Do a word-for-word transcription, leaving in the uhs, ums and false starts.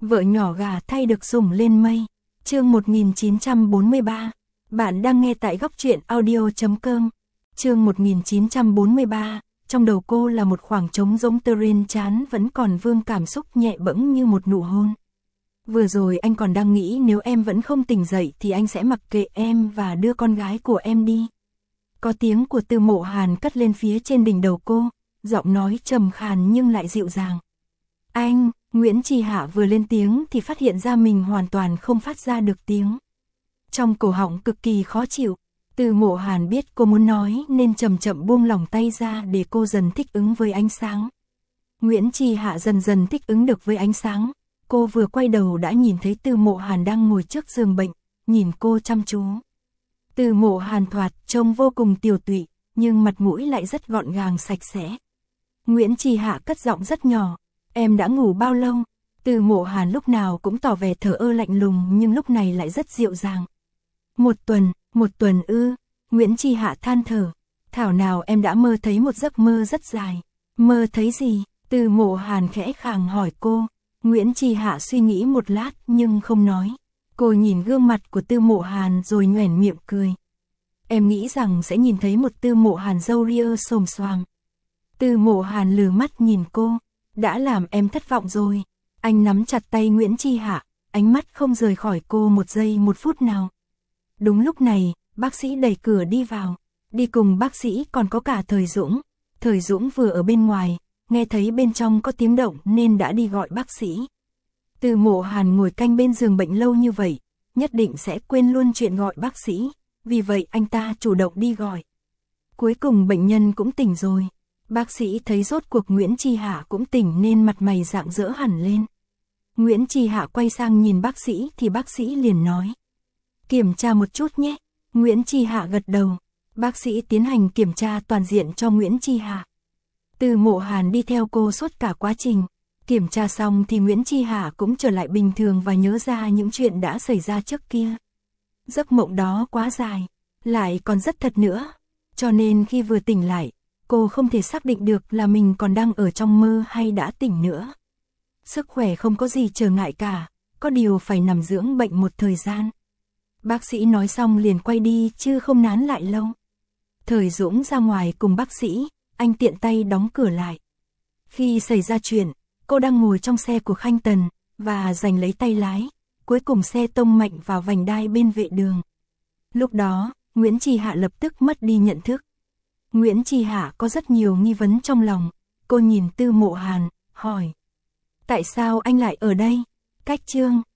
Vợ nhỏ gà thay được sủng lên mây. Chương một nghìn chín trăm bốn mươi ba. Bạn đang nghe tại góc truyện audio chấm com. Chương một nghìn chín trăm bốn mươi ba. Trong đầu cô là một khoảng trống rỗng, terrain chán vẫn còn vương cảm xúc nhẹ bẫng như một nụ hôn. Vừa rồi anh còn đang nghĩ nếu em vẫn không tỉnh dậy thì anh sẽ mặc kệ em và đưa con gái của em đi. Có tiếng của Từ Mộ Hàn cất lên phía trên đỉnh đầu cô, giọng nói trầm khàn nhưng lại dịu dàng. Anh, Nguyễn Trì Hạ vừa lên tiếng thì phát hiện ra mình hoàn toàn không phát ra được tiếng. Trong cổ họng cực kỳ khó chịu, Từ Mộ Hàn biết cô muốn nói nên chậm chậm buông lỏng tay ra để cô dần thích ứng với ánh sáng. Nguyễn Trì Hạ dần dần thích ứng được với ánh sáng, cô vừa quay đầu đã nhìn thấy Từ Mộ Hàn đang ngồi trước giường bệnh, nhìn cô chăm chú. Từ Mộ Hàn thoạt trông vô cùng tiều tụy, nhưng mặt mũi lại rất gọn gàng sạch sẽ. Nguyễn Trì Hạ cất giọng rất nhỏ, em đã ngủ bao lâu? Từ Mộ Hàn lúc nào cũng tỏ vẻ thờ ơ lạnh lùng nhưng lúc này lại rất dịu dàng. Một tuần, một tuần ư? Nguyễn Trì Hạ than thở, thảo nào em đã mơ thấy một giấc mơ rất dài. Mơ thấy gì? Từ Mộ Hàn khẽ khàng hỏi cô. Nguyễn Trì Hạ suy nghĩ một lát nhưng không nói. Cô nhìn gương mặt của Từ Mộ Hàn rồi nhoẻn miệng cười. Em nghĩ rằng sẽ nhìn thấy một Từ Mộ Hàn râu ria xồm xoàm. Từ Mộ Hàn lừ mắt nhìn cô, đã làm em thất vọng rồi. Anh nắm chặt tay Nguyễn Trì Hạ, ánh mắt không rời khỏi cô một giây một phút nào. Đúng lúc này, bác sĩ đẩy cửa đi vào. Đi cùng bác sĩ còn có cả Thời Dũng. Thời Dũng vừa ở bên ngoài, nghe thấy bên trong có tiếng động nên đã đi gọi bác sĩ. Từ Mộ Hàn ngồi canh bên giường bệnh lâu như vậy, nhất định sẽ quên luôn chuyện gọi bác sĩ, vì vậy anh ta chủ động đi gọi. Cuối cùng bệnh nhân cũng tỉnh rồi. Bác sĩ thấy rốt cuộc Nguyễn Trì Hạ cũng tỉnh nên mặt mày rạng rỡ hẳn lên. Nguyễn Trì Hạ quay sang nhìn bác sĩ thì bác sĩ liền nói. Kiểm tra một chút nhé. Nguyễn Trì Hạ gật đầu. Bác sĩ tiến hành kiểm tra toàn diện cho Nguyễn Trì Hạ. Từ Mộ Hàn đi theo cô suốt cả quá trình. Kiểm tra xong thì Nguyễn Trì Hạ cũng trở lại bình thường và nhớ ra những chuyện đã xảy ra trước kia. Giấc mộng đó quá dài, lại còn rất thật nữa. Cho nên khi vừa tỉnh lại, cô không thể xác định được là mình còn đang ở trong mơ hay đã tỉnh nữa. Sức khỏe không có gì trở ngại cả, có điều phải nằm dưỡng bệnh một thời gian. Bác sĩ nói xong liền quay đi chứ không nán lại lâu. Thời Dũng ra ngoài cùng bác sĩ, anh tiện tay đóng cửa lại. Khi xảy ra chuyện, cô đang ngồi trong xe của Khanh Tần, và giành lấy tay lái, cuối cùng xe tông mạnh vào vành đai bên vệ đường. Lúc đó, Nguyễn Trì Hạ lập tức mất đi nhận thức. Nguyễn Trì Hạ có rất nhiều nghi vấn trong lòng, cô nhìn Từ Mộ Hàn, hỏi. Tại sao anh lại ở đây? Cách Trương,